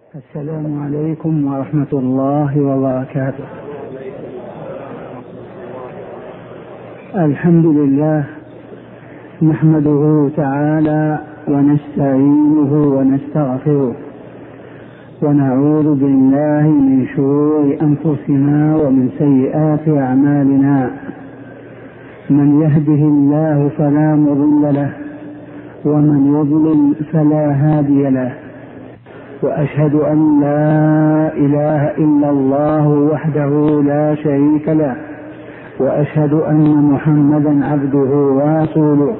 السلام عليكم ورحمة الله وبركاته. الحمد لله نحمده تعالى ونستعينه ونستغفره ونعوذ بالله من شرور أنفسنا ومن سيئات أعمالنا. من يهده الله فلا مضل له ومن يضلل فلا هادي له، وأشهد أن لا إله إلا الله وحده لا شريك له، وأشهد أن محمدا عبده ورسوله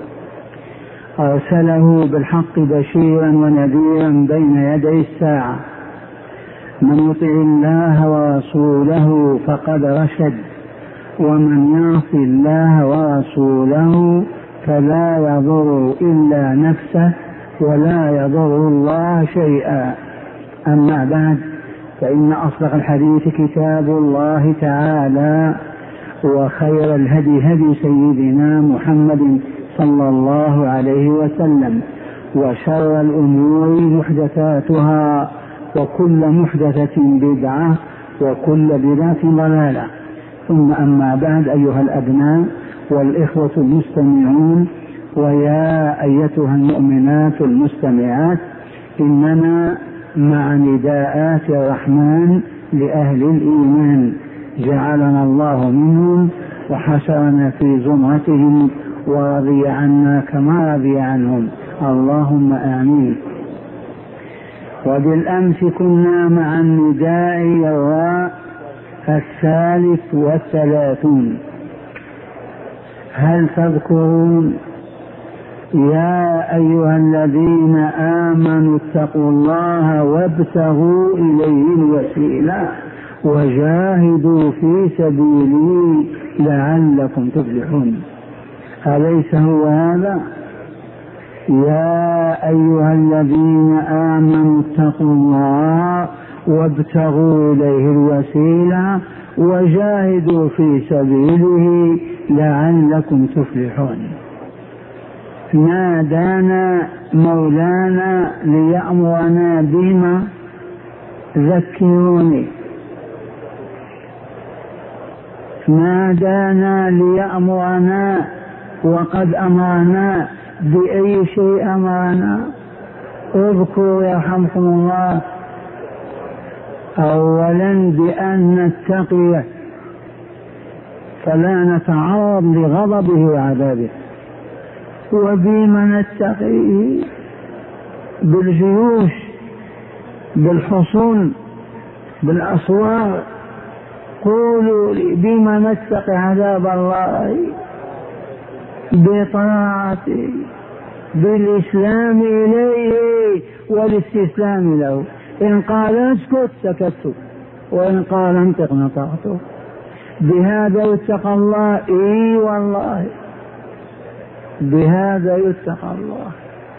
أرسله بالحق بشيرا ونذيرا بين يدي الساعة. من يطع الله ورسوله فقد رشد، ومن يعص الله ورسوله فلا يضر إلا نفسه ولا يضر الله شيئا. أما بعد، فإن أصدق الحديث كتاب الله تعالى، وخير الهدي هدي سيدنا محمد صلى الله عليه وسلم، وشر الأمور محدثاتها، وكل محدثة بدعة، وكل بدعة ضلالة. ثم أما بعد، أيها الأبناء والإخوة المستمعون، ويا أيتها المؤمنات المستمعات، إننا مع نداءات الرحمن لأهل الإيمان، جعلنا الله منهم وحشرنا في زمرتهم ورضي عنا كما رضي عنهم، اللهم آمين. وبالأمس كنا مع النداء الثالث والثلاثون. هل تذكرون؟ يا أيها الذين آمنوا اتقوا الله وابتغوا إليه الوسيلة وجاهدوا في سبيله لعلكم تفلحون. أليس هو هذا؟ يا أيها الذين آمنوا اتقوا الله وابتغوا إليه الوسيلة وجاهدوا في سبيله لعلكم تفلحون. نادانا مولانا ليأمرنا بما؟ ذكروني. نادانا ليأمرنا، وقد أمرنا بأي شيء أمرنا؟ اذكروا يرحمكم الله. أولا بأن نتقيه فلا نتعرض لغضبه وعذابه. وبما نتقيه؟ بالجيوش، بالحصون، بالأسوار. قولوا لي بما نتقي عذاب الله؟ بطاعته، بالإسلام إليه والاستسلام له. إن قال اسكت سكت، وإن قال انطق نطقته. بهذا يتقى الله. إي والله بهذا يتقى الله.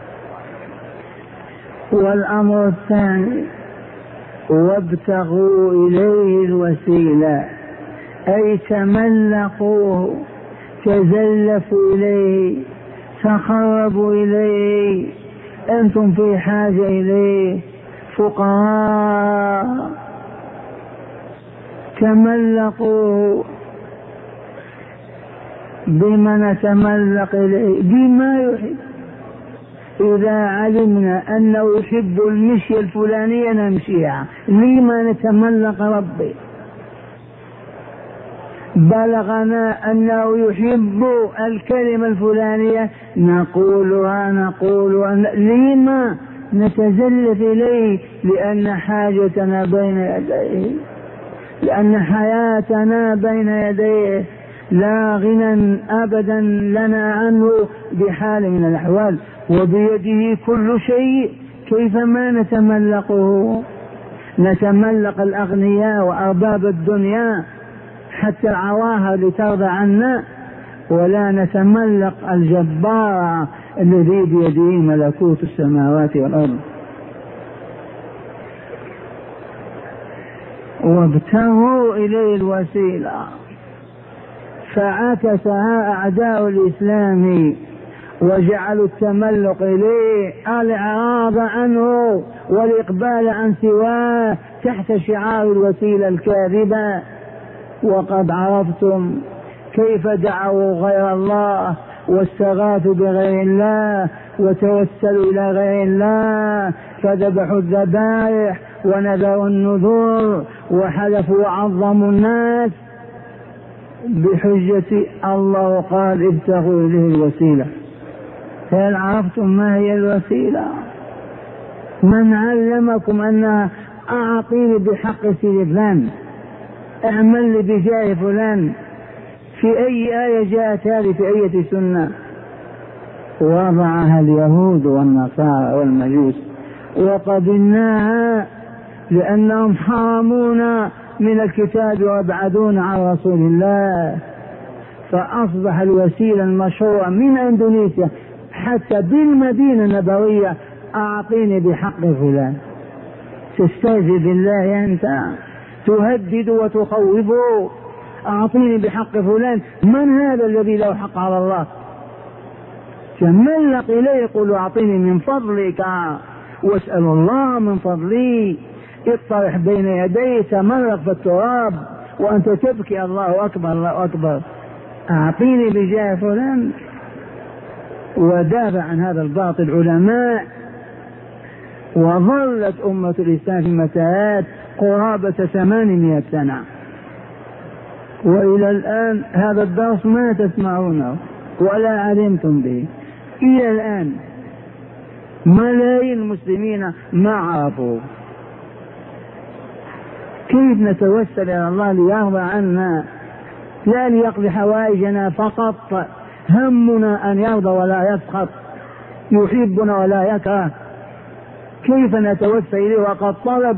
والأمر الثاني وابتغوا إليه الوسيلة، أي تملقوه، تزلفوا إليه، تقربوا إليه. أنتم في حاجة إليه، فقراء، تملقوه. بما نتملق إليه؟ بما يحب. إذا علمنا أنه يحب المشي الفلانية نمشيها. لما نتملق ربي؟ بلغنا أنه يحب الكلمة الفلانية نقولها. لما نتزلف إليه؟ لأن حاجتنا بين يديه، لأن حياتنا بين يديه، لا غنى أبدا لنا عنه بحال من الأحوال، وبيده كل شيء. كيف ما نتملقه؟ نتملق الأغنياء وأرباب الدنيا حتى العواهر لترضى عنا، ولا نتملق الجبار الذي بيده ملكوت السماوات والأرض. وابتغوا إليه الوسيلة، فعكسها أعداء الإسلام وجعلوا التملق إليه الإعراض عنه والإقبال عن سواه تحت شعار الوسيلة الكاذبة. وقد عرفتم كيف دعوا غير الله واستغاثوا بغير الله وتوسلوا إلى غير الله، فذبحوا الذبائح ونذروا النذور وحلفوا وعظموا الناس بحجة الله قال ابتغوا إليه الوسيلة. هل عرفتم ما هي الوسيلة؟ من علمكم أنها أعطيني بحق سيد فلان، اعمل لي بجاه فلان؟ في أي آية جاءت هذه؟ في أي سنة؟ وضعها اليهود والنصارى والمجوس وقبلناها لأنهم حرمونا من الكتاب وابعدون عن رسول الله، فأصبح الوسيلة المشروعة من أندونيسيا حتى بالمدينة النبوية أعطيني بحق فلان. تستهزئ بالله أنت، تهدد وتخوف، أعطيني بحق فلان. من هذا الذي له حق على الله؟ تملق إليه يقول أعطيني من فضلك واسأل الله من فضلي، اطرح بين يديه تملق في التراب وأنت تبكي الله أكبر الله أكبر، أعطيني بجاه فلان. ودافع عن هذا الباطل علماء، وظلت أمة الإسلام في متاهات قرابة 800 سنة، وإلى الآن هذا الدرس ما تسمعونه ولا علمتم به. إلى الآن ملايين المسلمين ما عرفوا. كيف نتوسل إلى الله ليرضى عنا، لا ليقضي حوائجنا فقط، همنا أن يرضى ولا يسخط، يحبنا ولا يكره. كيف نتوسل إليه وقد طلب؟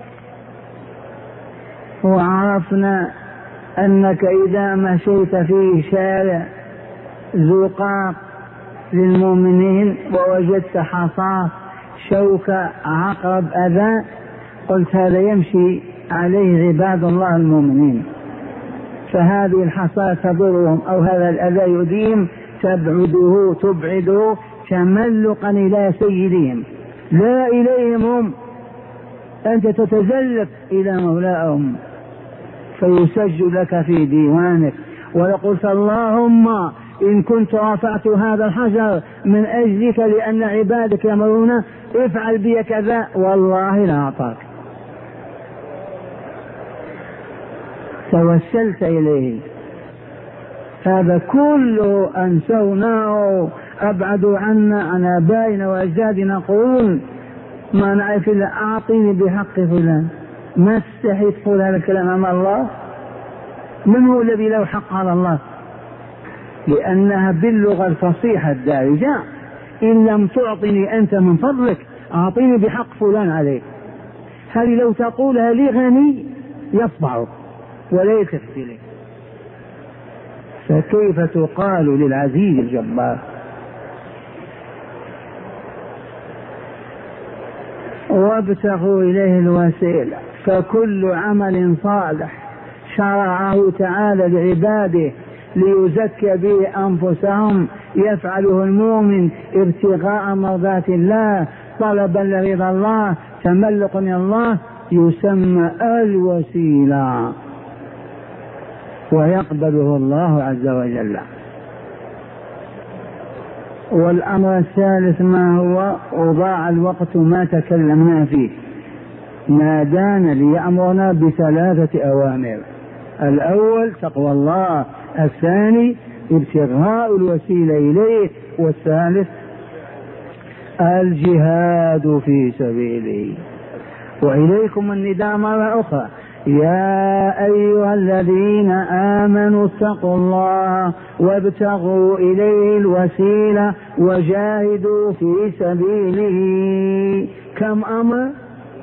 وعرفنا أنك إذا مشيت في شارع زقاق للمؤمنين ووجدت حصاة شوكة عقرب أذى، قلت هذا يمشي عليه عباد الله المؤمنين، فهذه الحصاة تضرهم أو هذا الأذى يؤذيهم، تبعده تملقا إلى سيدهم لا إليهم هم، أنت تتزلف إلى مولاهم فيسجل لك في ديوانك. ولقلت اللهم إن كنت رفعت هذا الحجر من أجلك لأن عبادك يأمرون افعل بي كذا، والله لا أعطاك. توسلت إليه. هذا كله أنسوناه، أبعدوا عنا عن آبائنا وأجدادنا قرون ما نعرف إلا أعطيني بحق فلان. ما تستحي تقول هذا الكلام أمام الله؟ من هو الذي له حق على الله؟ لأنها باللغة الفصيحة الدارجة إن لم تعطني أنت من فضلك أعطيني بحق فلان عليك. هذه لو تقولها لغني يصبعك ولا يلتفت إليك، فكيف تقال للعزيز الجبار؟ وابتغوا إليه الوسيلة. فكل عمل صالح شرعه تعالى لعباده ليزكي به أنفسهم يفعله المؤمن ابتغاء مرضات الله، طلبا لرضا الله، تملقا إلى الله، يسمى الوسيلة ويقبله الله عز وجل. والأمر الثالث ما هو؟ وضاع الوقت ما تكلمنا فيه. نادانا ليأمرنا بثلاثة أوامر: الأول تقوى الله، الثاني ابتغاء الوسيلة إليه، والثالث الجهاد في سبيله. وإليكم النداء مرة أخرى: يا أيها الذين آمنوا اتقوا الله وابتغوا إليه الوسيلة وجاهدوا في سبيله. كم أمر؟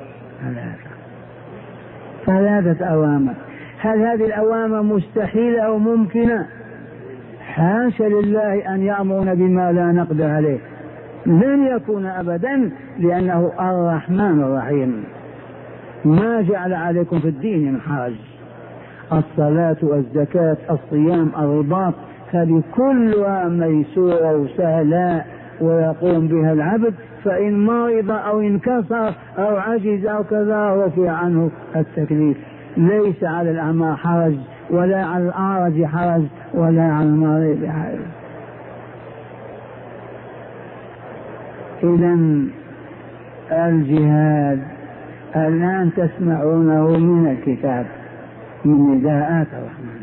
ثلاثة أوامر. هل هذه الأوامر مستحيلة أو ممكنة؟ حاشا لله أن يأمرنا بما لا نقدر عليه، لن يكون أبدا، لأنه الرحمن الرحيم. ما جعل عليكم في الدين من حرج. الصلاة والزكاة الصيام الرباط هذه كلها ميسورة وسهلة ويقوم بها العبد، فإن مرض أو انكسر أو عجز أو كذا رفع عنه التكليف. ليس على الأعمى حرج، ولا على الأعرج حرج، ولا على المريض حرج. إذن الجهاد الآن تسمعونه من الكتاب من نداءات الرحمن.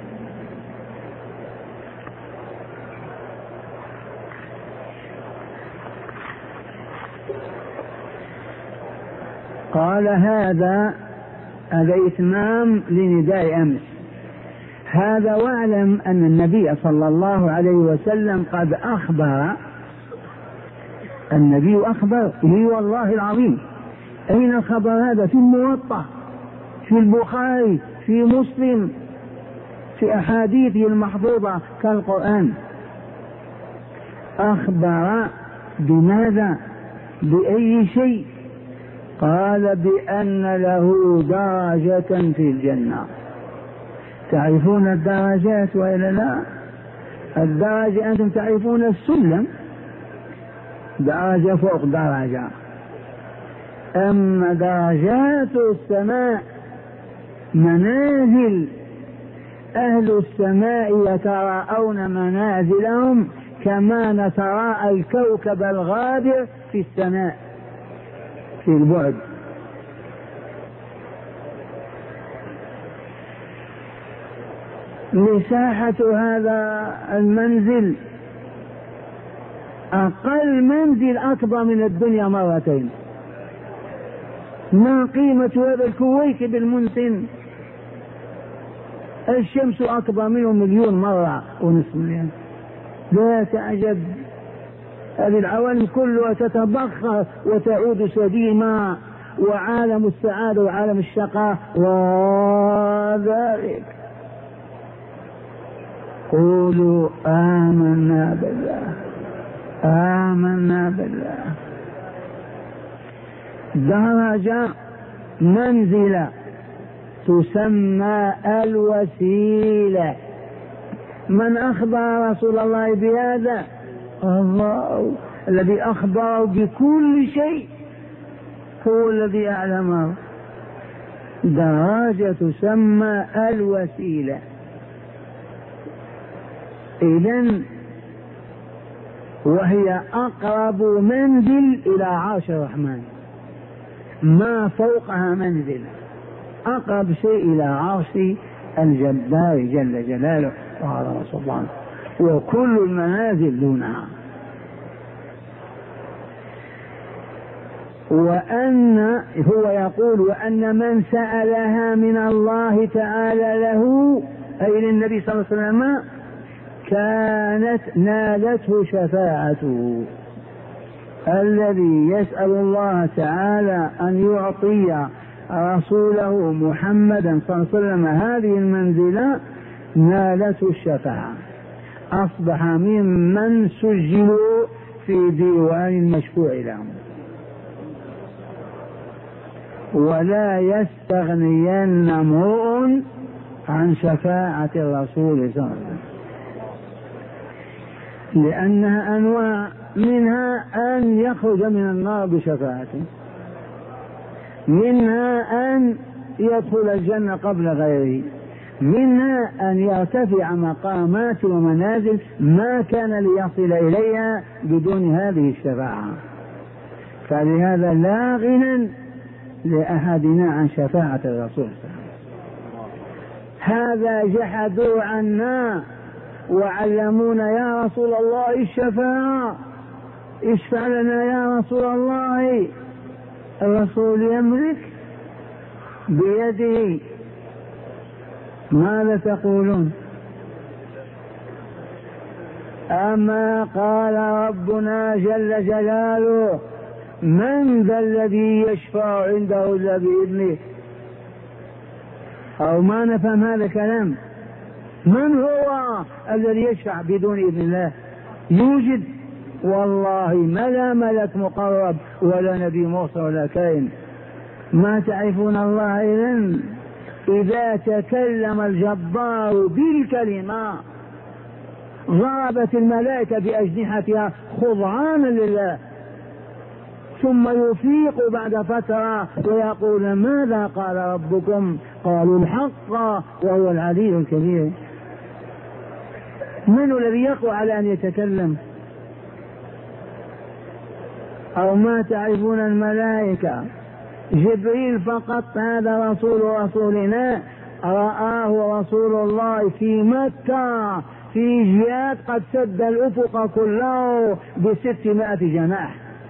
قال هذا إتمام لنداء أمس. هذا واعلم أن النبي صلى الله عليه وسلم قد أخبر. النبي أخبر لي والله العظيم. أين الخبر هذا؟ في الموطأ، في البخاري، في مسلم، في أحاديثه المحفوظة كالقرآن. أخبر بماذا؟ بأي شيء؟ قال بأن له درجة في الجنة. تعرفون الدرجات وإلا لا؟ الدرجة أنتم تعرفون السلم، درجة فوق درجة. أما درجات السماء منازل. أهل السماء يتراءون منازلهم كما نتراءى الكوكب الغابر في السماء في البعد. مساحة هذا المنزل أقل منزل أكبر من الدنيا مرتين. ما قيمة هذا الكويكب المنتن؟ الشمس أكبر منه 1,000,000 مرة ونصف مليون. لا تعجب، هذه العوالم كلها تتبخر وتعود سديما، وعالم السعادة وعالم الشقاء وذلك. قولوا آمنا بالله، آمنا بالله. درجة منزلة تسمى الوسيلة. من أخبر رسول الله بهذا؟ الله الذي أخبر بكل شيء، هو الذي أعلمه. درجة تسمى الوسيلة. إذن وهي أقرب منزل إلى عرش الرحمن، ما فوقها منزل، أقرب شيء إلى عرش الجبار جل جلاله وعظم سلطانه، وكل المنازل دونها. وأن هو يقول وأن من سألها من الله تعالى له، أي للنبي صلى الله عليه وسلم، كانت نالته شفاعته. الذي يسأل الله تعالى أن يعطي رسوله محمدا صلى الله عليه وسلم هذه المنزلة نالته الشفاعة، أصبح ممن سجلوا في ديوان المشفوع لهم. ولا يستغنين امرؤ عن شفاعة الرسول صلى الله عليه وسلم، لأنها أنواع، منها أن يخرج من النار بشفاعته، منها أن يدخل الجنة قبل غيره، منها أن يرتفع مقامات ومنازل ما كان ليصل إليها بدون هذه الشفاعة. فلهذا لا غنى لأحدنا عن شفاعة الرسول. هذا جحدوا عنا وعلمونا يا رسول الله الشفاعة، اشفع لنا يا رسول الله. الرسول يملك بيده. ماذا تقولون؟ أما قال ربنا جل جلاله من ذا الذي يشفع عنده إلا بإذنه؟ أو ما نفهم هذا الكلام؟ من هو الذي يشفع بدون إذن الله؟ يوجد والله ما لا ملك مقرب ولا نبي مرسل ولا كائن. ما تعرفون الله إذن؟ إذا تكلم الجبار بالكلمة ضربت الملائكة بأجنحتها خضعانا لله. ثم يفيق بعد فترة ويقول ماذا قال ربكم؟ قالوا الحق وهو العلي الكبير. من الذي يقوى على أن يتكلم؟ أو ما تعرفون الملائكة؟ جبريل فقط هذا رسول رسولنا رآه رسول الله في مكة في جهاد قد سد الأفق كله ب600 جناح.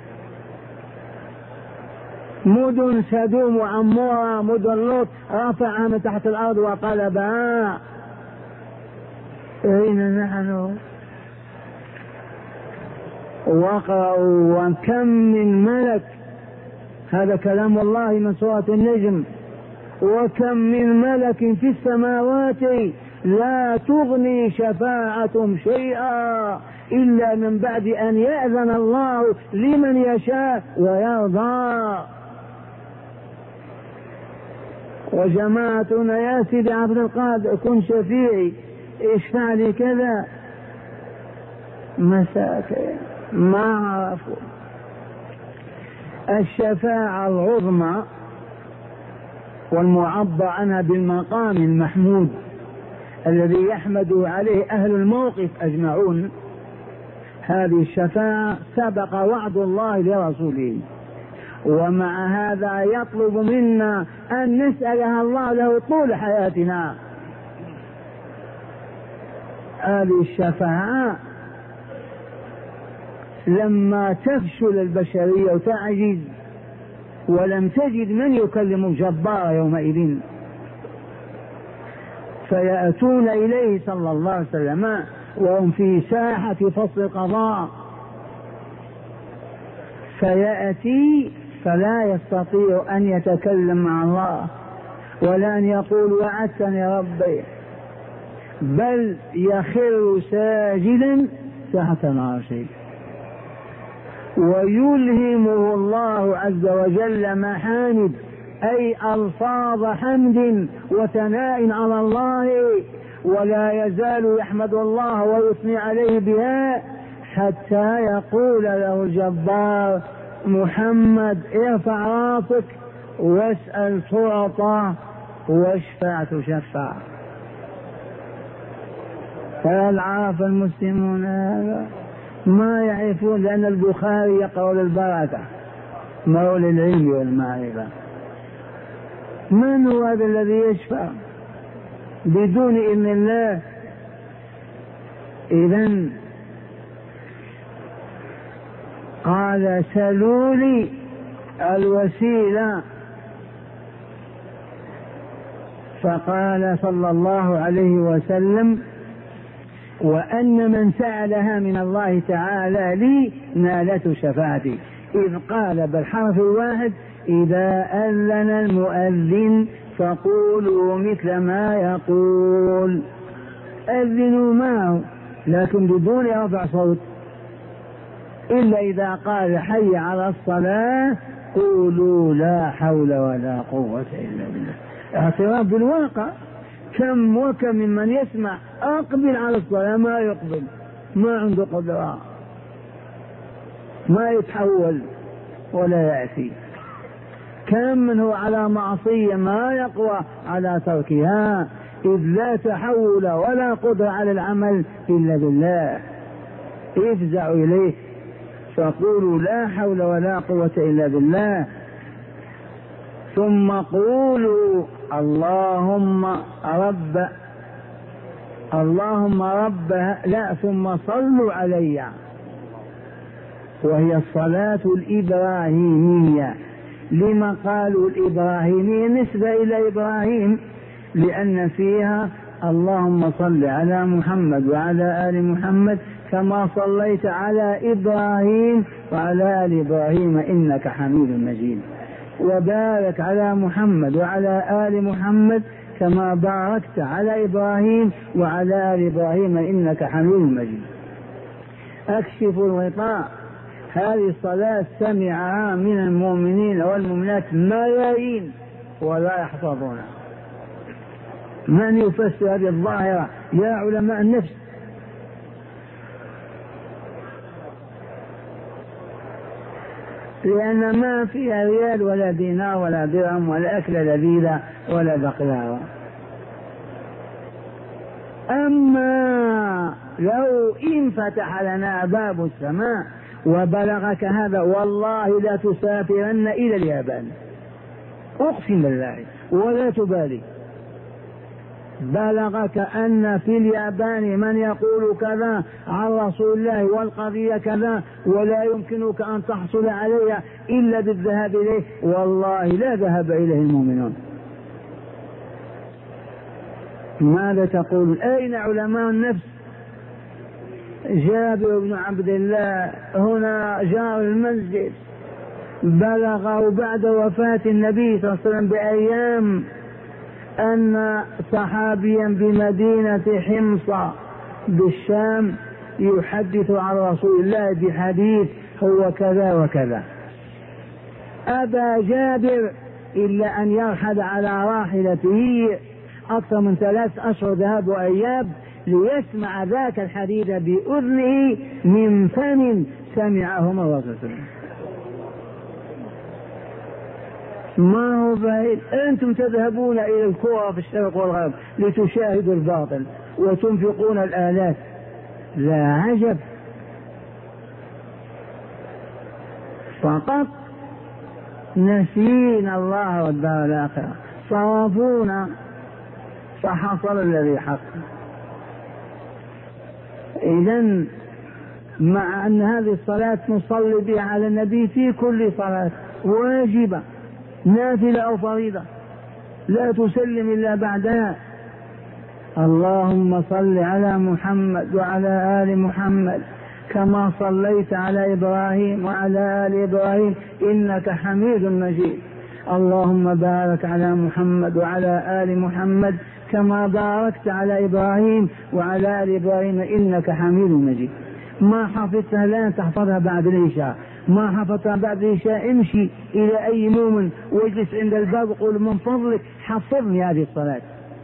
مدن سدوم وعمورة مدن لوط رفعها من تحت الأرض وقلبها. أين نحن؟ وقرأوا وكم من ملك، هذا كلام الله من سورة النجم، وكم من ملك في السماوات لا تغني شفاعتهم شيئا إلا من بعد أن يأذن الله لمن يشاء ويرضى. وجماعتنا يا سيدي عبد القادر كن شفيعي اشفع لي كذا، مساكين ما عرفوا. الشفاعة العظمى والمعبر عنها بالمقام المحمود الذي يحمد عليه أهل الموقف أجمعون، هذه الشفاعة سبق وعد الله لرسوله، ومع هذا يطلب منا أن نسألها الله له طول حياتنا. هذه الشفاعة لما تفشل البشرية وتعجز ولم تجد من يكلم الجبار يومئذ فيأتون إليه صلى الله عليه وسلم وهم في ساحة فصل القضاء، فيأتي فلا يستطيع أن يتكلم مع الله ولا أن يقول وعدتني ربي، بل يخر ساجدا تحت العرش ويلهمه الله عز وجل محامد أي ألفاظ حمد وثناء على الله، ولا يزال يحمد الله ويثني عليه بها حتى يقول له الجبار محمد ارفع راسك واسأل تعطى واشفع تشفع. فهل عرف المسلمون هذا؟ ما يعرفون، لأن البخاري يقرأ للبركة مولى العلم والمعرفة. من هو هذا الذي يشفع بدون إذن الله؟ إذن قال سلوا لي الوسيلة، فقال صلى الله عليه وسلم وأن من سألها من الله تعالى لي نالته شفاعتي، إذ قال بالحرف الواحد إذا أذن المؤذن فقولوا مثل ما يقول، أذنوا معه لكن بدون رفع صوت، إلا إذا قال حي على الصلاة قولوا لا حول ولا قوة إلا بالله. اعتراف بالواقع، كم وكم ممن يسمع أقبل على الصلاة ما يقبل، ما عنده قدرة، ما يتحول ولا يأتي. كم من هو على معصية ما يقوى على تركها، إذ لا تحول ولا قدرة على العمل إلا بالله. افزعوا إليه فقولوا لا حول ولا قوة إلا بالله، ثم قولوا اللهم رب لا ثم صلوا علي، وهي الصلاة الإبراهيمية. لما قالوا الإبراهيمية نسبة إلى إبراهيم؟ لأن فيها اللهم صل على محمد وعلى آل محمد كما صليت على إبراهيم وعلى آل إبراهيم إنك حميد مجيد، وبارك على محمد وعلى آل محمد كما باركت على إبراهيم وعلى آل إبراهيم إنك حميد مجيد. أكشف الغطاء، هذه الصلاة سمعها من المؤمنين والمؤمنات ملايين ولا يحفظونها. من يفسر هذه الظاهرة يا علماء النفس؟ لأن ما فيها ريال ولا دينار ولا درهم ولا أكل لذيذة ولا بقلاوة. أما لو إن فتح لنا باب السماء وبلغك هذا والله لا تسافرن إلى اليابان، أقسم بالله ولا تبالي، بلغك أن في اليابان من يقول كذا عن رسول الله والقضية كذا ولا يمكنك أن تحصل عليها إلا بالذهاب إليه، والله لا ذهب إليه المؤمنون. ماذا تقول؟ أين علماء النفس؟ جابر بن عبد الله هنا جار المسجد بلغه بعد وفاة النبي صلى الله عليه وسلم بأيام أن صحابيا بمدينة حمص بالشام يحدث عن رسول الله بحديث هو كذا وكذا. أبى جابر إلا أن يرحل على راحلته أكثر من 3 أشهر ذهاب وأياب ليسمع ذاك الحديث بأذنه من فم سمعه مرة. ما هو بعيد، أنتم تذهبون إلى الكرة في الشرق والغرب لتشاهدوا الباطل وتنفقون الآلاف، لا عجب. فقط نسينا الله والدار الآخرة، صرفونا فحصل الذي حصل. إذن مع أن هذه الصلاة نصلي بها على النبي في كل صلاة واجبة نافلة أو فريضة لا تسلم إلا بعدها. اللهم صل على محمد وعلى آل محمد كما صليت على إبراهيم وعلى آل إبراهيم إنك حميد مجيد. اللهم بارك على محمد وعلى آل محمد كما باركت على إبراهيم وعلى آل إبراهيم إنك حميد مجيد. ما حفظتها لا تحفظها بعد العشاء، ما حفظتها بعد العشاء امشي إلى أي مؤمن واجلس عند الباب وقول من فضلك حفظني هذه الصلاة،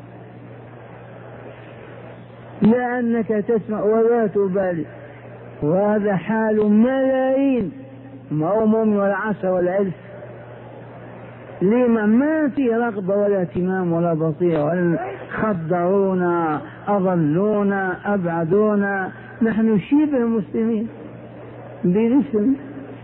لأنك تسمع ولا تبالي. وهذا حال ملايين، ما هو مؤمن ولا 10 ولا 1000. لما ما في رغبة ولا اهتمام ولا بصيرة، خدرونا أضلونا أبعدونا. نحن شبه مسلمين باسم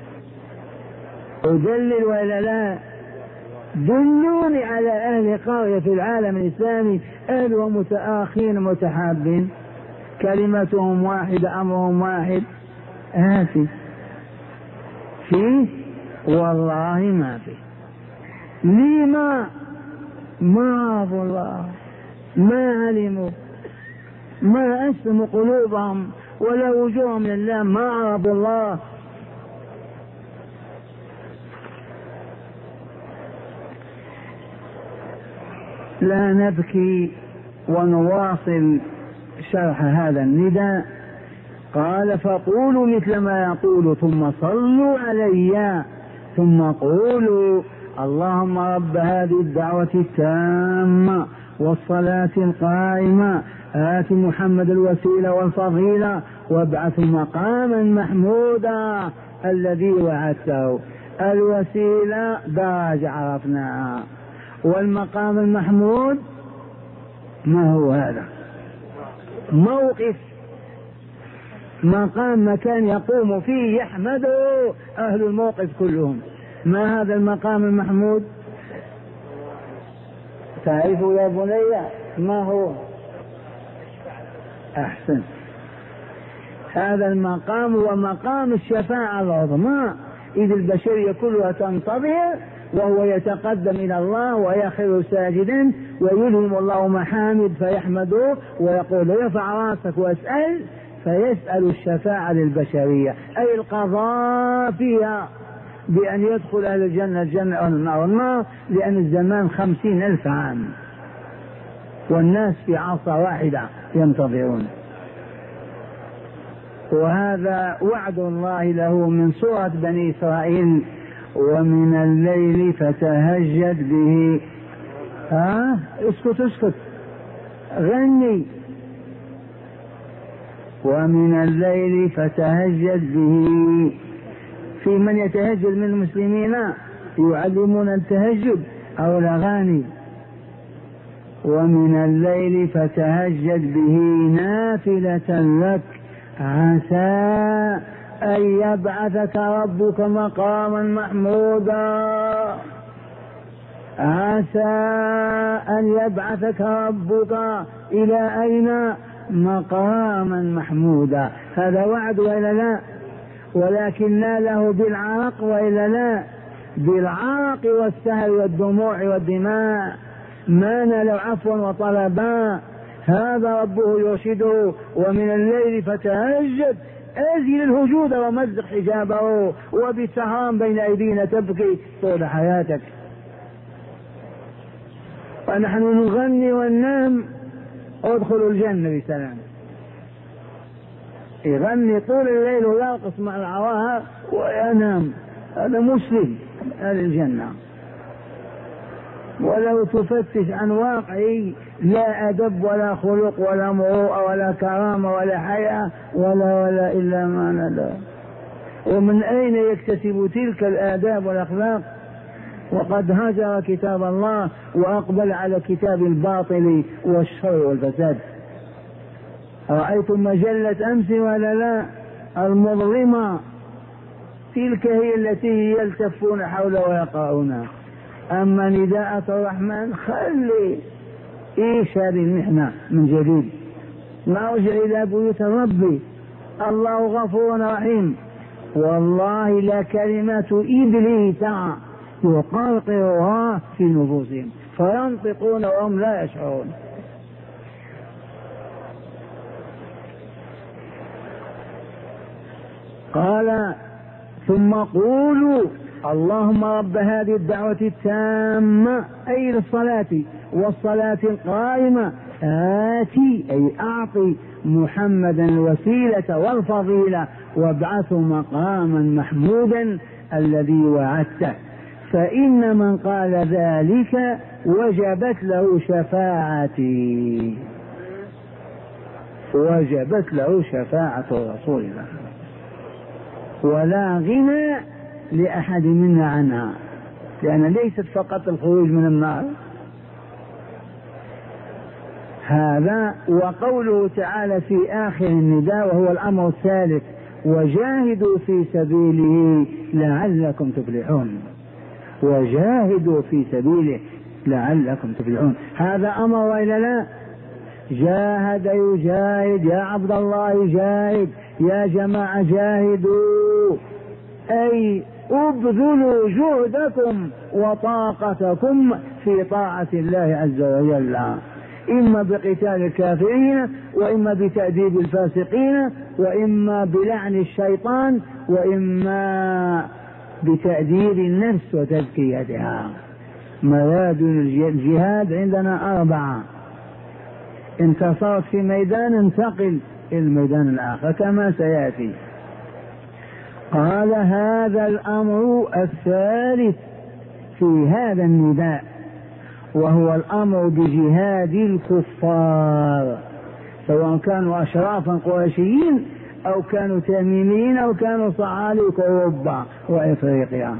أدلل ولا لا؟ دلوني على أهل قرية في العالم الإسلامي أهل متآخين متحابين كلمتهم واحدة أمرهم واحد. هاتي فيه والله ما فيه. لما ما عرفوا الله، ما علموا، ما أسلموا قلوبهم ولا وجوههم لله، ما عرفوا الله. لا نبكي ونواصل شرح هذا النداء. قال فقولوا مثل ما يقول ثم صلوا علي ثم قولوا اللهم رب هذه الدعوة التامة والصلاة القائمة آت محمد الوسيلة والفضيلة وابعث مقاما محمودا الذي وعدته. الوسيلة درجة عرفناها، والمقام المحمود ما هو هذا؟ موقف، مقام مكان يقوم فيه يحمده أهل الموقف كلهم. ما هذا المقام المحمود؟ تعرفوا يا بني ما هو؟ أحسن، هذا المقام هو مقام الشفاعة العظمى، إذ البشرية كلها تنتظر وهو يتقدم إلى الله ويخر ساجدا ويلهم الله محامد فيحمده ويقول ارفع راسك واسأل، فيسأل الشفاعة للبشرية أي القضاء فيها بأن يدخل أهل الجنة الجنة أو النار النار، لأن الزمان 50,000 عام والناس في عصا واحدة ينتظرون. وهذا وعد الله له من سورة بني إسرائيل ومن الليل فتهجد به. اسكت غني. ومن الليل فتهجد به في من يتهجد من المسلمين يعلمون التهجد أو الأغاني. ومن الليل فتهجد به نافلة لك عسى أن يبعثك ربك مقاما محمودا. عسى أن يبعثك ربك إلى أين؟ مقاما محمودا. هذا وعد وإلا لا؟ ولكن ناله بالعرق وإلا لا؟ بالعرق والسهر والدموع والدماء، ما نال عفوا وطلبا. هذا ربه يرشده. ومن الليل فتهجد، أزل الهجود ومزق حجابه، وبالسهران بين أيدينا تبكي طول حياتك. ونحن نغني وننام، ادخلوا الجنة بسلام. يغني طول الليل ويرقص مع العواهر وينام، هذا مسلم أهل الجنة. ولو تفتش عن واقعي لا أدب ولا خلق ولا مروءة ولا كرامة ولا حياة ولا إلا ما ندى. ومن أين يكتسب تلك الآداب والأخلاق وقد هجر كتاب الله وأقبل على كتاب الباطل والشر والفساد؟ رأيتم مجلة أمس ولا لا؟ المظلمة تلك هي التي يلتفون حوله ويقرؤونها. أما نداءة الرحمن خلي إيش هذه المحنة من جديد، نرجع إلى بيوت ربي. الله غفور رحيم. والله لا كلمة إبليس يقرقرها في نفوسهم فينطقون وهم لا يشعرون. قال ثم قولوا اللهم رب هذه الدعوة التامة أي للصلاة والصلاة القائمة آتي أي أعطي محمدا الوسيلة والفضيلة وابعثه مقاما محمودا الذي وعدته. فإن من قال ذلك وجبت له شفاعتي، وجبت له شفاعة رسول الله، ولا غنى لأحد منا عنها، لأن ليست فقط الخروج من النار. هذا وقوله تعالى في آخر النداء وهو الأمر الثالث وجاهدوا في سبيله لعلكم تفلحون. وجاهدوا في سبيله لعلكم تفلحون، هذا أمر وإلا لا؟ جاهد يجاهد، يا عبد الله جاهد، يا جماعة جاهدوا أي ابذلوا جهدكم وطاقتكم في طاعة الله عز وجل، إما بقتال الكافرين وإما بتأديب الفاسقين وإما بلعن الشيطان وإما بتأديب النفس وتزكيتها. ميادين الجهاد عندنا 4: انتصرت في ميدان انتقل إلى الميدان الآخر كما سيأتي. قال هذا الأمر الثالث في هذا النداء وهو الأمر بجهاد الكفار، سواء كانوا أشرافا قريشيين أو كانوا تميميين أو كانوا صعاليك أوروبا وإفريقيا.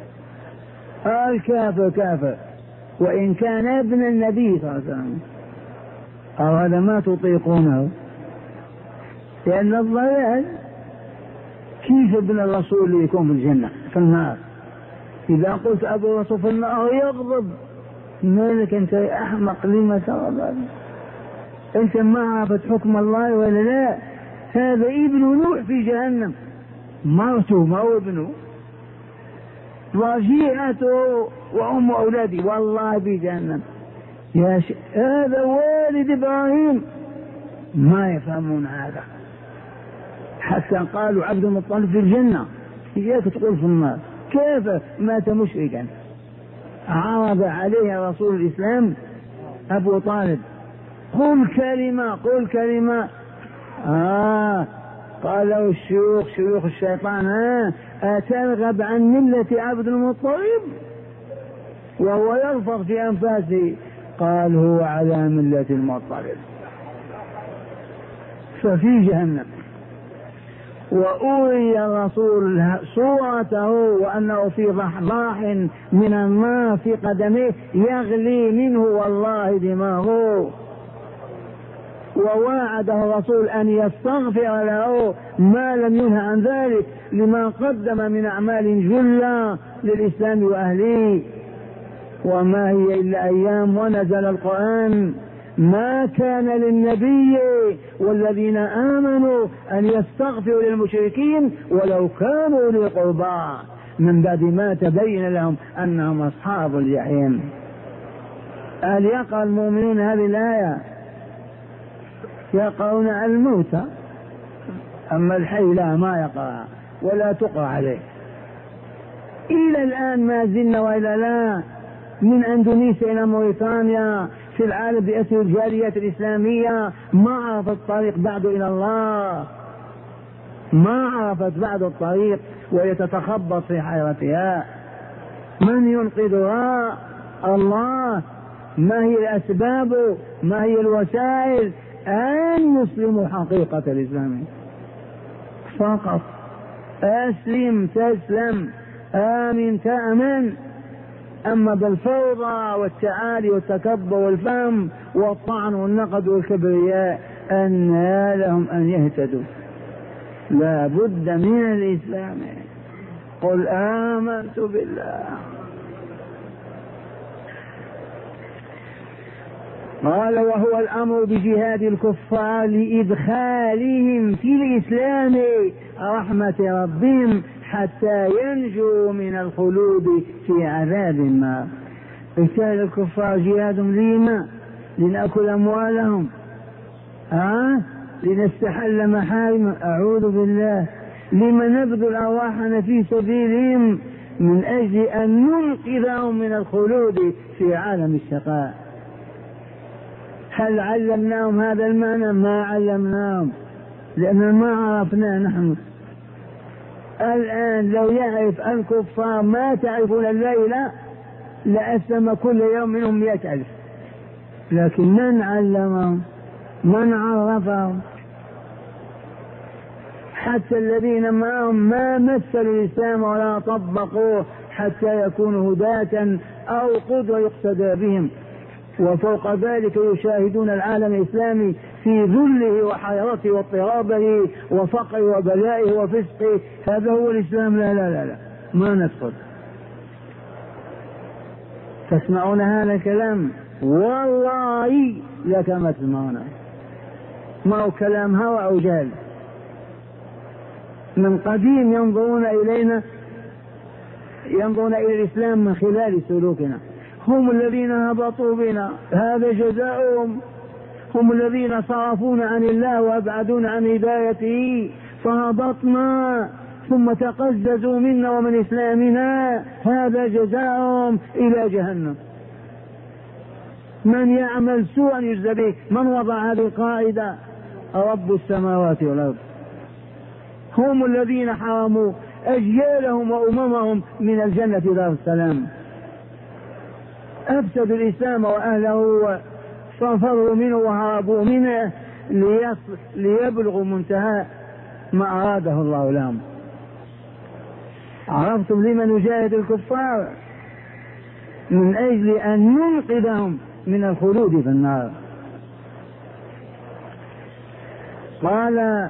الكافر كافر وإن كان ابن النبي صلى الله عليه وسلم، أو هذا ما تطيقونه، لأن الضلال كيف ابن الرسول يكون في الجنة في النار؟ إذا قلت أبو الرسول في النار يغضب، مالك أنت يا أحمق لما تغضب؟ أنت ما عرفت حكم الله ولا لا؟ هذا ابن نوح في جهنم، مرته ما هو ابنه، وجيئته وأم أولادي والله في جهنم. يا هذا والد إبراهيم، ما يفهمون هذا، حتى قالوا عبد المطلب في الجنة، إياك تقول في النار. كيف مات مشركا؟ عرض عليه رسول الإسلام أبو طالب قل كلمة قل كلمة. قال له الشيوخ شيوخ الشيطان أترغب عن ملة عبد المطلب؟ وهو يرفض في أنفاسه، قال هو على ملة المطلب. ففي جهنم. وأوري الرسول صورته وأنه في ضحضاح من النار في قدمه يغلي منه والله دماغه، وواعده الرسول أن يستغفر له ما لم ينه عن ذلك لما قدم من أعمال جلة للإسلام وأهله. وما هي إلا أيام ونزل القرآن. ما كان للنبي والذين آمنوا أن يستغفروا للمشركين ولو كانوا أولي قربى من بعد ما تبين لهم أنهم أصحاب الجحيم. هل يقرأ المؤمنون هذه الآية؟ يقرؤون الموتى، أما الحي لا ما يقرأ ولا تقرأ عليه. إلى الآن ما زلنا وإلى لا، من أندونيسيا إلى موريتانيا في العالم بأسر الجاليات الإسلامية ما عرفت الطريق بعد إلى الله، ما عرفت بعد الطريق وهي تتخبط في حيرتها. من ينقذها؟ الله. ما هي الأسباب؟ ما هي الوسائل؟ أن يسلموا حقيقة الإسلام فقط. أسلم تسلم، آمن تأمن. أما بالفوضى والتعالي والتكبر والفهم والطعن والنقد والكبرياء أن لهم أن يهتدوا. لا بد من الإسلام. قل آمنت بالله. قال وهو الأمر بجهاد الكفار لإدخالهم في الإسلام رحمة ربهم حتى ينجوا من الخلود في عذاب النار. قتال الكفار جهاد لما؟ لنأكل أموالهم، لنستحل محارم، أعوذ بالله، لما نبذل أرواحنا في سبيلهم من أجل أن ننقذهم من الخلود في عالم الشقاء. هل علمناهم هذا المعنى؟ ما علمناهم، لأننا ما عرفناه نحن. الآن لو يعرف الكفار ما تعرفون الليلة لأسلم كل يوم منهم 100,000، لكن من علمهم؟ من عرفهم؟ حتى الذين معهم ما مثلوا الإسلام ولا طبقوه حتى يكونوا هداة أو قدوة يقتدى بهم. وفوق ذلك يشاهدون العالم الإسلامي في ذله وحيرته واضطرابه وفقره وبلائه وفسقه. هذا هو الإسلام؟ لا لا لا لا، ما ندخل. تسمعون هذا الكلام؟ والله لكما تسمعون، ما هو كلام هوى أو جهل. من قديم ينظرون إلينا، ينظرون إلى الإسلام من خلال سلوكنا. هم الذين هبطوا بنا، هذا جزاؤهم. هم الذين صرفونا عن الله وأبعدونا عن هدايته فهبطنا، ثم تقززوا منا ومن إسلامنا، هذا جزاؤهم إلى جهنم. من يعمل سوءا يجزى به. من وضع هذه القاعدة؟ رب السماوات والأرض. هم الذين حرموا أجيالهم وأممهم من الجنة دار السلام، أفسدوا الإسلام وأهله فانفروا منه وهربوا منه ليبلغوا منتهى ما أراده الله لهم. عرفتم لمن نجاهد الكفار؟ من أجل أن ننقذهم من الخلود في النار. قال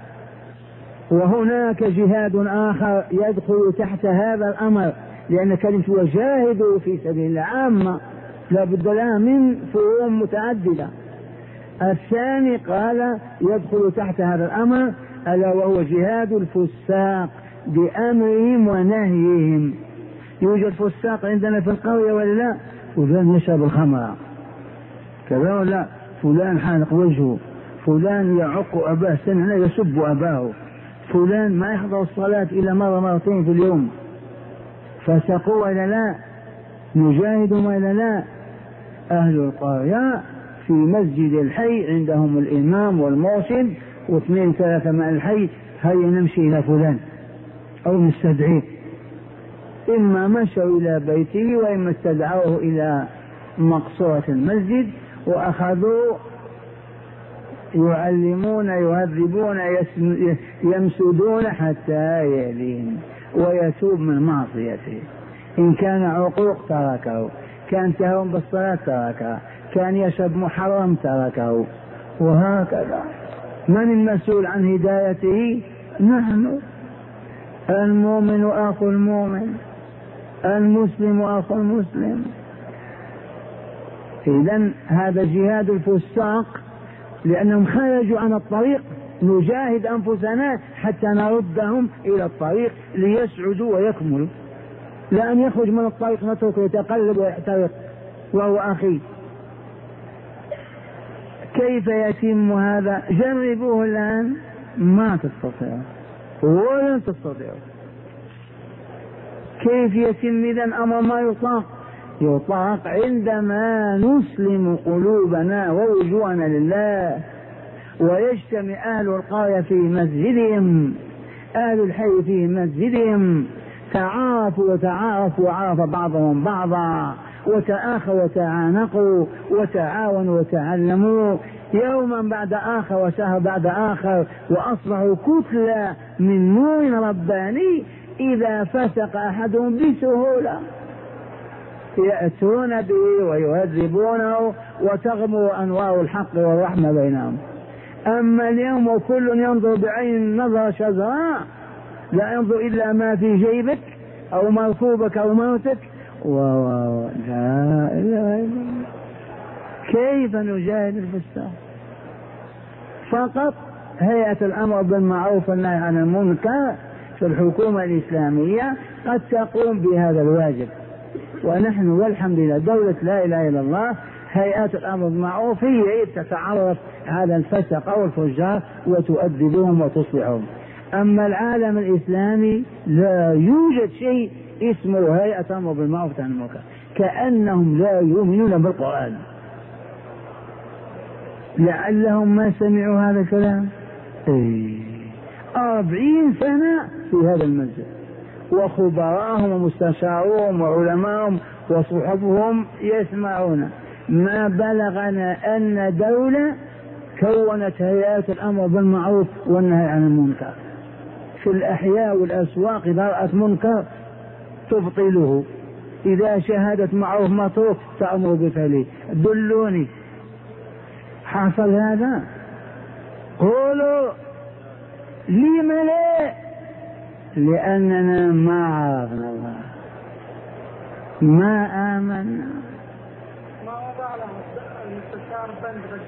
وهناك جهاد آخر يدخل تحت هذا الأمر، لأن كلمة وجاهدوا في سبيل الله عامة لا بد لها من فهوم متعددة. الثاني قال يدخل تحت هذا الأمر ألا وهو جهاد الفساق بأمرهم ونهيهم. يوجد فساق عندنا في القرية ولا لا؟ فلان يشرب الخمر كذا ولا، فلان حالق وجهه، فلان يعق أباه سنة يسب أباه، فلان ما يحضر الصلاة إلا مرة مرتين في اليوم. فسقوا إلى لا؟ نجاهدهم إلى لا؟ أهل القرية في مسجد الحي عندهم الإمام والمرشد واثنين ثلاثة مع الحي، هيا نمشي إلى فلان أو نستدعيه. إما مشوا إلى بيته وإما استدعوه إلى مقصورة المسجد وأخذوا يعلمون يهذبون يمسدون حتى يلين ويتوب من معصيته. إن كان عقوق تركه، كان تهون بالصلاة تركه، كان يشرب محرم تركه، وهكذا. من المسؤول عن هدايته؟ نحن. المؤمن أخو المؤمن، المسلم أخو المسلم. إذن هذا جهاد الفساق، لأنهم خرجوا عن الطريق. نجاهد أنفسنا حتى نردهم إلى الطريق ليسعدوا ويكملوا، لأن يخرج من الطريق نتركه يتقلب ويحترق وهو أخي. كيف يتم هذا؟ جربوه الآن، ما تستطيعوا ولن تستطيعوا. كيف يتم إذن أمر ما يطاق؟ يطاق عندما نسلم قلوبنا ووجوهنا لله، ويجتمع أهل القرية في مسجدهم، أهل الحي في مسجدهم، تعارفوا وتعارفوا وعرف بعضهم بعضا، وتآخوا وتعانقوا وتعاونوا وتعلموا يوما بعد آخر وشهر بعد آخر، وأصبحوا كتلة من نور رباني. إذا فسق أحدهم بسهولة يأتون به ويهذبونه وتغمو أنوار الحق والرحمة بينهم. أما اليوم وكل ينظر بعين نظر شزراء، لا ينظر إلا ما في جيبك أو مركوبك أو موتك. لا إله إلا الله. كيف نجاهد الفساق؟ فقط هيئة الأمر بالمعروف والنهي عن المنكر في الحكومة الإسلامية قد تقوم بهذا الواجب، ونحن والحمد لله دولة لا إله إلا الله هيئات الأمر بالمعروف هي تتعرف على الفسق أو الفجار وتؤدبهم وتصلحهم. أما العالم الإسلامي لا يوجد شيء اسمه هيئة أمر بالمعروف عن المنكر، كأنهم لا يؤمنون بالقرآن. لعلهم ما سمعوا هذا الكلام. 40 سنة في هذا المسجد، وخبراءهم ومستشارون وعلماءهم وصحبهم يسمعون. ما بلغنا أن دولة كونت هيئات الأمر بالمعروف والنهي عن المنكر في الأحياء والأسواق. إذا رأت منكر تبطله، إذا شهدت معروف متروك تأمر بفعله. دلوني حصل هذا؟ قولوا لم لا؟ لأننا ما عرفنا الله، ما آمنا، ما وضع له المستشار بند.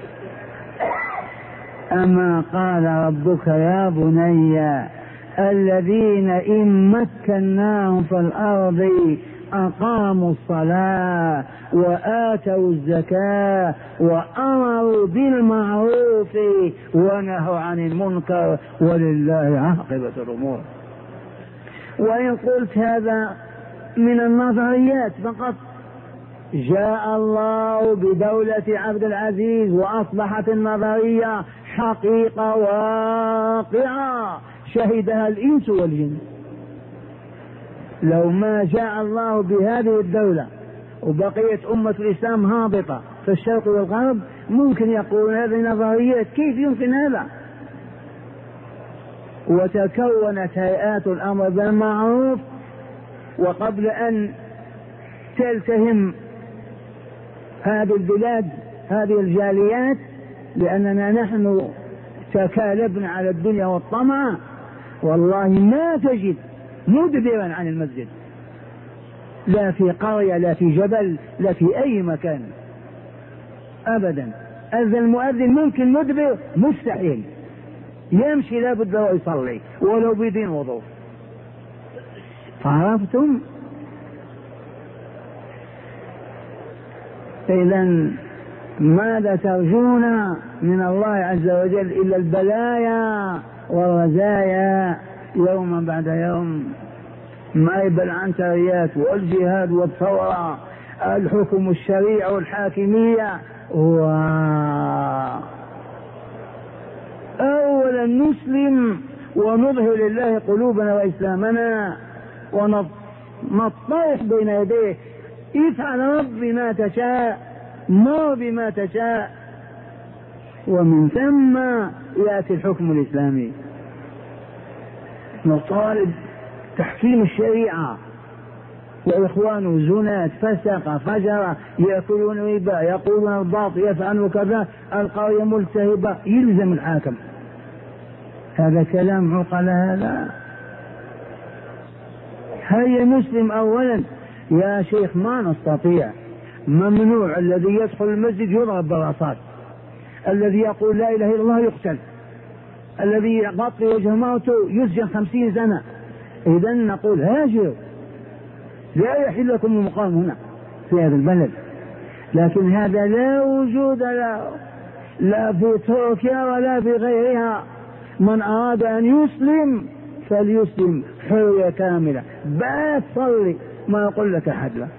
أما قال ربك يا بني الذين إن مكناهم في الأرض أقاموا الصلاة وآتوا الزكاة وأمروا بالمعروف ونهوا عن المنكر ولله عاقبة الأمور. وإن قلت هذا من النظريات فقط، جاء الله بدولة عبد العزيز وأصبحت النظرية حقيقة واقعة شهدها الإنس والجن. لو ما جاء الله بهذه الدولة وبقيت أمة الإسلام هابطة في الشرق والغرب ممكن يقول هذه نظريات، كيف يمكن هذا؟ وتكونت هيئات الأمر بالمعروف، وقبل أن تلتهم هذه البلاد هذه الجاليات، لأننا نحن تكالبنا على الدنيا والطمع، والله ما تجد مدبرا عن المسجد، لا في قرية لا في جبل لا في أي مكان أبدا. أذن المؤذن ممكن مدبر؟ مستحيل، يمشي لا بد ويصلي ولو بدين وضوء. عرفتم؟ إذن ماذا ترجون من الله عز وجل إلا البلايا والرزايا يوما بعد يوم؟ ما يبل عن تريات والجهاد والثورة، الحكم الشريع والحاكمية. أولا نسلم ونظهر لله قلوبنا وإسلامنا ونطرح بين يديه، افعل ربي ما تشاء، مر بما تشاء. ومن ثم يأتي الحكم الإسلامي. نطالب تحكيم الشريعة، وإخوانه زنات فسق فجر يأكلون ربا يقولون الباطل يفعلون كذا، القرية ملتهبة، يلزم الحاكم. هذا كلام عقل هذا؟ هيا مسلم أولا يا شيخ، ما نستطيع، ممنوع. الذي يدخل المسجد يضرب بالرصاص، الذي يقول لا إله إلا الله يقتل، الذي يغطي وجه موته يسجن 50 سنة. إذا نقول هاجر، لا يحل لكم المقام هنا في هذا البلد. لكن هذا لا وجود له، لا في تركيا ولا في غيرها. من أراد أن يسلم فليسلم حرية كاملة، بات صلي، ما يقول لك أحد. لا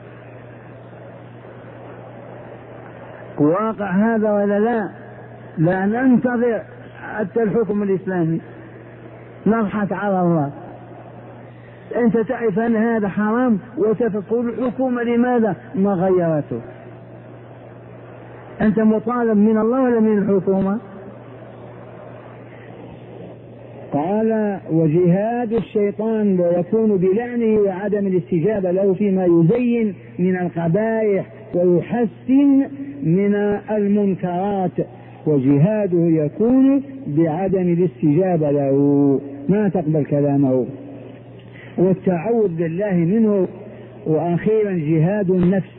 واقع هذا ولا لا؟ لا ننتظر حتى الحكم الإسلامي، نضحك على الله. أنت تعرف أن هذا حرام وتقول الحكومة لماذا ما غيرته؟ أنت مطالب من الله ولا من الحكومة؟ قال وجهاد الشيطان ويكون بلعنه وعدم الاستجابة له فيما يزين من القبائح ويحسن من المنكرات، وجهاده يكون بعدم الاستجابة له، ما تقبل كلامه، والتعوذ بالله منه. وأخيرا جهاد النفس،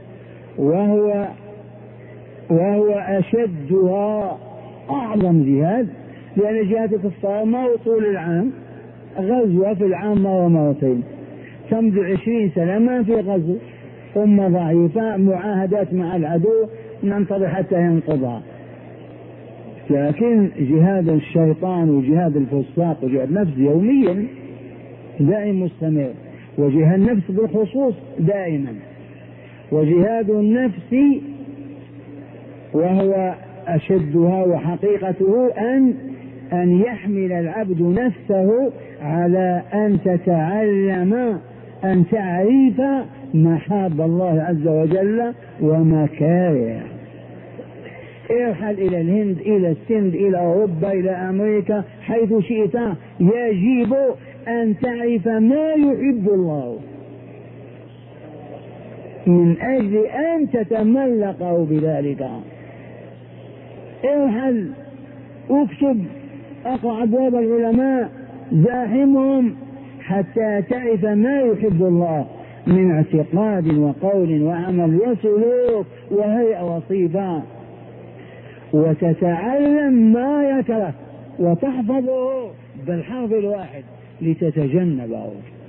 وهو أشدها، أعظم جهاد، لأن جهاد الكفار ما هو طول العام، غزوة في العام مرة مرتين، تمضي 20 سنة ما في غزو، ثم ضعيفة معاهدات مع العدو ننتظر حتى ينقضها. لكن جهاد الشيطان وجهاد الفساق وجهاد النفس يوميا دائم مستمر، وجهاد النفس بالخصوص دائما. وجهاد النفس وهو أشدها وحقيقته أن يحمل العبد نفسه على أن تتعلم أن تعرف محاب الله عز وجل ومكارهه. ارحل إلى الهند، إلى السند، إلى أوروبا، إلى أمريكا، حيث شئت، يجب أن تعرف ما يحب الله من أجل أن تتملقه بذلك. ارحل، اكتب، اقرأ أبواب العلماء، زاحمهم حتى تعرف ما يحب الله من اعتقاد وقول وعمل وسلوك وهيئة وصفة، وتتعلم ما يكره وتحفظه بالحرف الواحد لتتجنبه.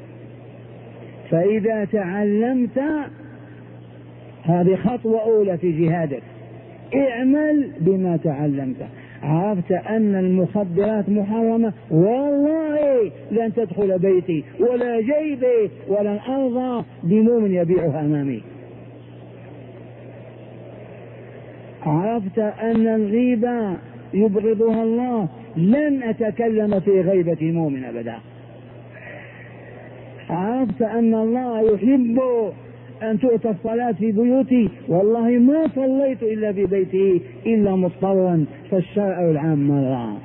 فإذا تعلمت، هذه خطوة أولى في جهادك، اعمل بما تعلمت. عرفت أن المخدرات محرمة، والله لن تدخل بيتي ولا جيبي ولن أرضى بمؤمن يبيعها أمامي. عرفت أن الغيبة يبغضها الله، لن أتكلم في غيبة مؤمن أبدا. عرفت أن الله يحب أن تؤتى الصلاة في بيوتي، والله ما صليت إلا في بيته إلا مضطرا، فالشرع العام مرة.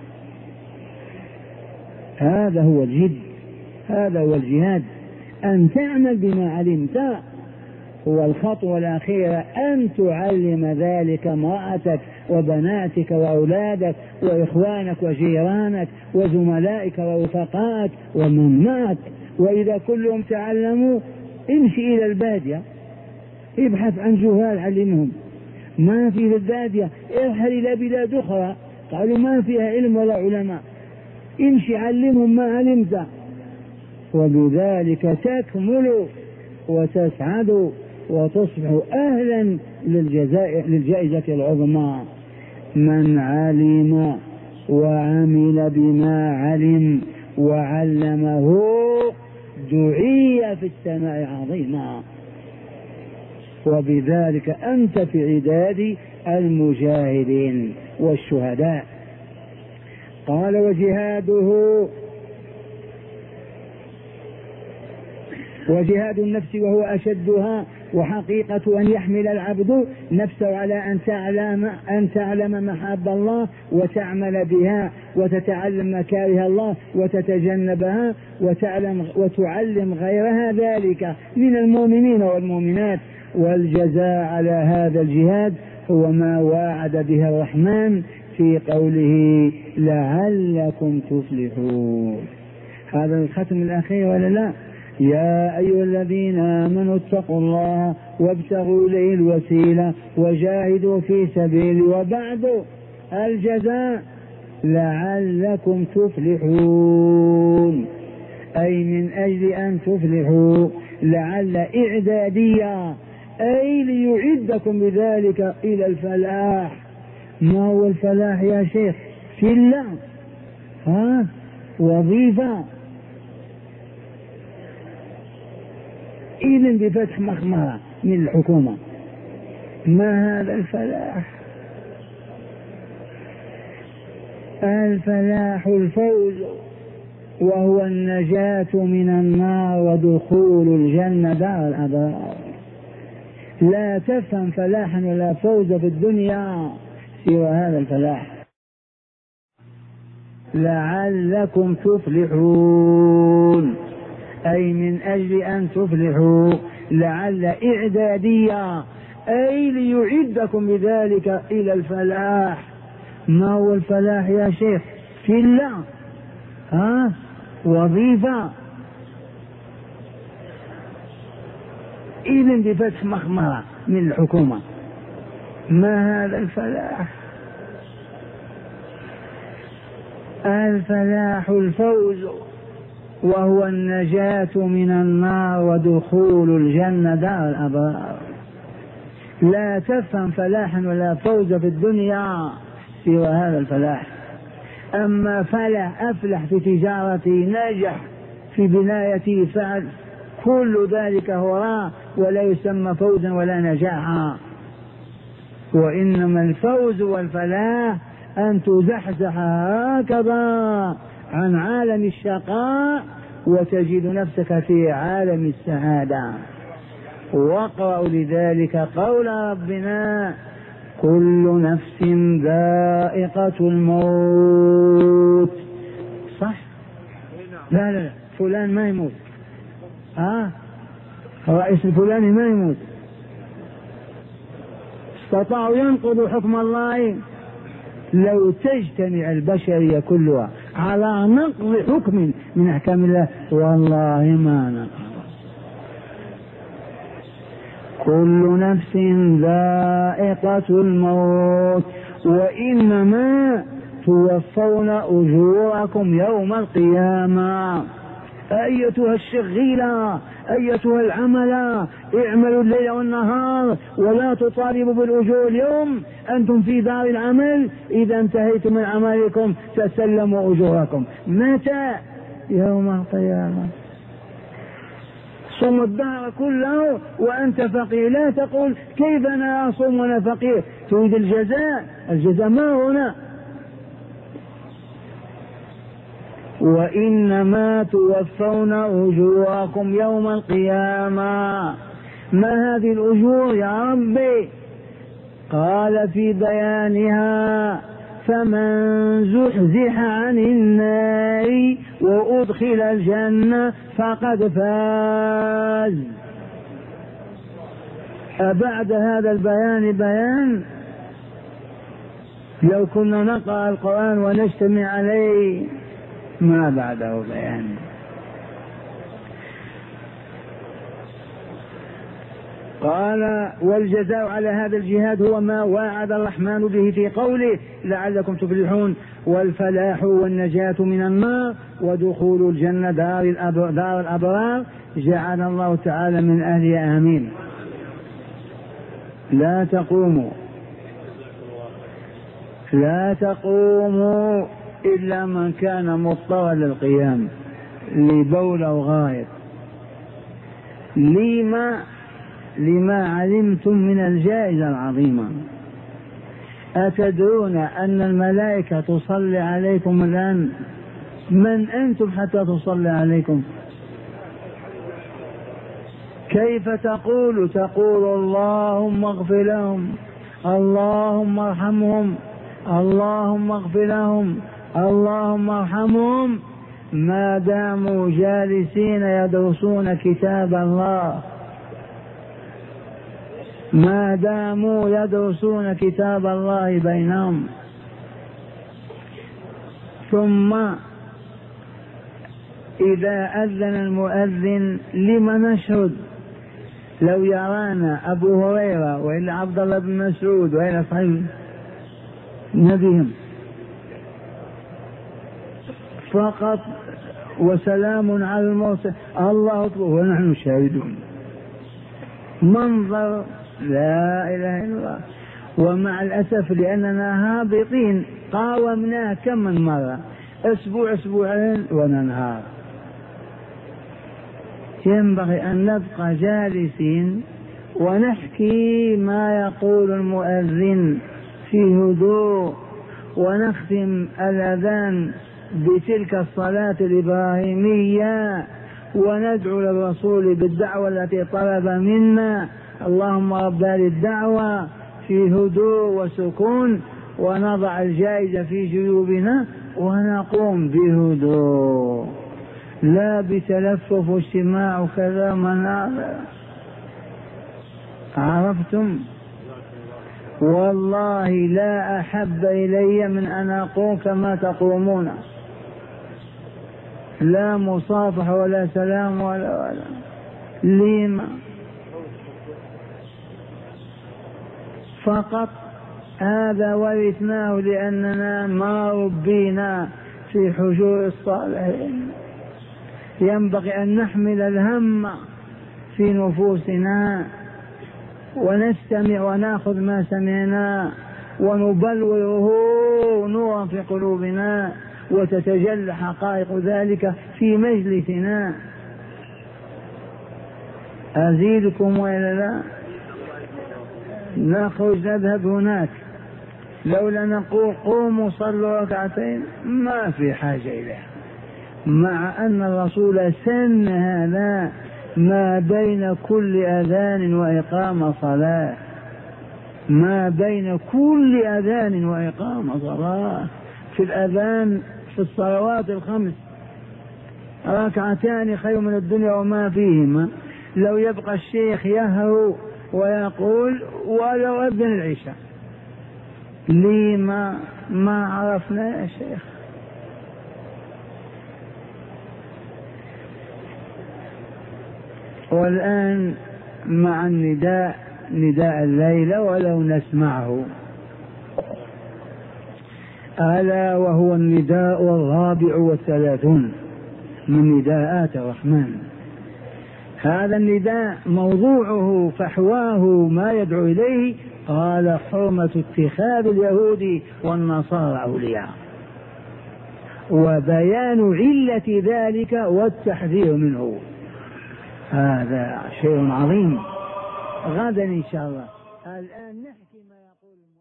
هذا هو الجد، هذا هو الجهاد، أن تعمل بما علمت. والخطوة الأخيرة أن تعلم ذلك امرأتك وبناتك وأولادك وإخوانك وجيرانك وزملائك ورفقائك ومن معك. وإذا كلهم تعلموا، امشي إلى البادية، ابحث عن جهال علمهم، ما في البادية، ارحل إلى بلاد أخرى قالوا ما فيها علم ولا علماء، امشي علمهم ما علمت، وبذلك تكمل وتسعد وتصبح أهلا للجائزة العظمى. من علم وعمل بما علم وعلمه دعي في السماء عظيما، وبذلك أنت في عداد المجاهدين والشهداء. قال وجهاد النفس وهو أشدها وحقيقة أن يحمل العبد نفسه على أن تعلم محاب الله وتعمل بها وتتعلم مكاره الله وتتجنبها وتعلم غيرها ذلك من المؤمنين والمؤمنات. والجزاء على هذا الجهاد هو ما وعد به الرحمن في قوله لعلكم تفلحون. هذا الختم الأخير ولا لا؟ يا أيها الذين آمنوا اتقوا الله وابتغوا إليه الوسيلة وجاهدوا في سبيله. وبعد الجزاء لعلكم تفلحون، أي من أجل أن تفلحوا. لعل إعدادية، أي ليعدكم بذلك إلى الفلاح. ما هو الفلاح يا شيخ؟ شلة، وظيفة، إذن بفتح مخمرة من الحكومة. ما هذا الفلاح؟ الفلاح الفوز، وهو النجاة من النار ودخول الجنة دار الأبرار. لا تفهم فلاحا ولا فوز في الدنيا سوى هذا الفلاح. لعلكم تفلحون، أي من أجل أن تفلحوا. لعل إعدادية، أي ليعدكم بذلك إلى الفلاح. ما هو الفلاح يا شيخ؟ شلة، وظيفة، إذن بفتح مخمرة من الحكومة. ما هذا الفلاح؟ الفلاح الفوز، وهو النجاة من النار ودخول الجنة دار الأبرار. لا تفهم فلاحا ولا فوز في الدنيا سوى هذا الفلاح. أما فلاح أفلح في تجارته، نجح في بنايته، فعل، كل ذلك هراء ولا يسمى فوزا ولا نجاحا. وإنما الفوز والفلاح أن تزحزح هكذا عن عالم الشقاء وتجد نفسك في عالم السعادة. واقرأوا لذلك قول ربنا كل نفس ذائقة الموت. صح؟ لا فلان ما يموت، الرئيس الفلاني ما يموت. استطاعوا ينقضوا حكم الله. لو تجتمع البشرية كلها على نقض حكم من أحكام الله والله ما نقض. كل نفس ذائقة الموت وإنما توفون أجوركم يوم القيامة. أيتها الشغيلة، أيتها العملة، اعملوا الليل والنهار ولا تطالبوا بالأجور اليوم، أنتم في دار العمل، إذا انتهيتم من عملكم تسلموا أجوركم. متى؟ يوم القيامة. صم الدهر كله وأنت فقير. لا تقول كيف أنا أصوم وأنا فقير، تريد الجزاء. الجزاء ما هنا. وإنما توفون أجوركم يوم القيامة. ما هذه الأجور يا ربي؟ قال في بيانها فمن زحزح عن النار وأدخل الجنة فقد فاز. أبعد هذا البيان بيان؟ لو كنا نقرأ القرآن ونجتمع عليه ما بعده بيان. قال والجزاء على هذا الجهاد هو ما وعد الرحمن به في قوله لعلكم تفلحون. والفلاح والنجاة من النار ودخول الجنة دار الأبرار. جعل الله تعالى من أهلها آمين. لا تقوموا إلا من كان مضطرا للقيام لبول أو غائط. لما علمتم من الجائزة العظيمة. أتدرون أن الملائكة تصلي عليكم الآن؟ من أنتم حتى تصلي عليكم؟ كيف تقول؟ تقول اللهم اغفر لهم، اللهم ارحمهم، اللهم اغفر لهم، اللهم ارحمهم، ما داموا جالسين يدرسون كتاب الله، ما داموا يدرسون كتاب الله بينهم. ثم إذا أذن المؤذن لم نشهد؟ لو يرانا أبو هريرة وإلا عبد الله بن مسعود وإلا صحيح نبيهم فقط وسلام على المرسل الله أكبر ونحن شاهدون، منظر لا إله إلا الله. ومع الأسف لأننا هابطين قاومناه كم من مرة، أسبوع أسبوعين وننهار. ينبغي أن نبقى جالسين ونحكي ما يقول المؤذن في هدوء، ونختم الأذان بتلك الصلاة الإبراهيمية، وندعو للرسول بالدعوة التي طلب منا، اللهم رب هذه الدعوة، في هدوء وسكون، ونضع الجائزة في جيوبنا ونقوم بهدوء، لا بتلفف واجتماع وكذا مناظر. عرفتم؟ والله لا أحب إلي من أن أقوم كما تقومون، لا مصافحة ولا سلام ولا لما فقط هذا ورثناه لأننا ما ربينا في حجور الصالحين. ينبغي أن نحمل الهم في نفوسنا ونستمع ونأخذ ما سمعنا ونبلوره نورا في قلوبنا، وتتجلى حقائق ذلك في مجلسنا. أزيدكم وإلا لا؟ نخرج نذهب هناك، لولا نقول قوموا صلوا ركعتين ما في حاجة إليها، مع أن الرسول سن هذا ما بين كل أذان وإقامة صلاة، ما بين كل أذان وإقامة صلاة. في الأذان في الصلوات الخمس ركعتان خير من الدنيا وما فيهما. لو يبقى الشيخ يهرو ويقول ولو أذن العشاء، لما ما عرفنا يا شيخ؟ والآن مع النداء، نداء الليلة ولو نسمعه، ألا وهو النداء 34 من نداءات الرحمن. هذا النداء موضوعه فحواه ما يدعو إليه، قال حرمة اتخاذ اليهود والنصارى أولياء، وبيان علة ذلك والتحذير منه. هذا شيء عظيم. غدا إن شاء الله. الآن نحكي ما يقول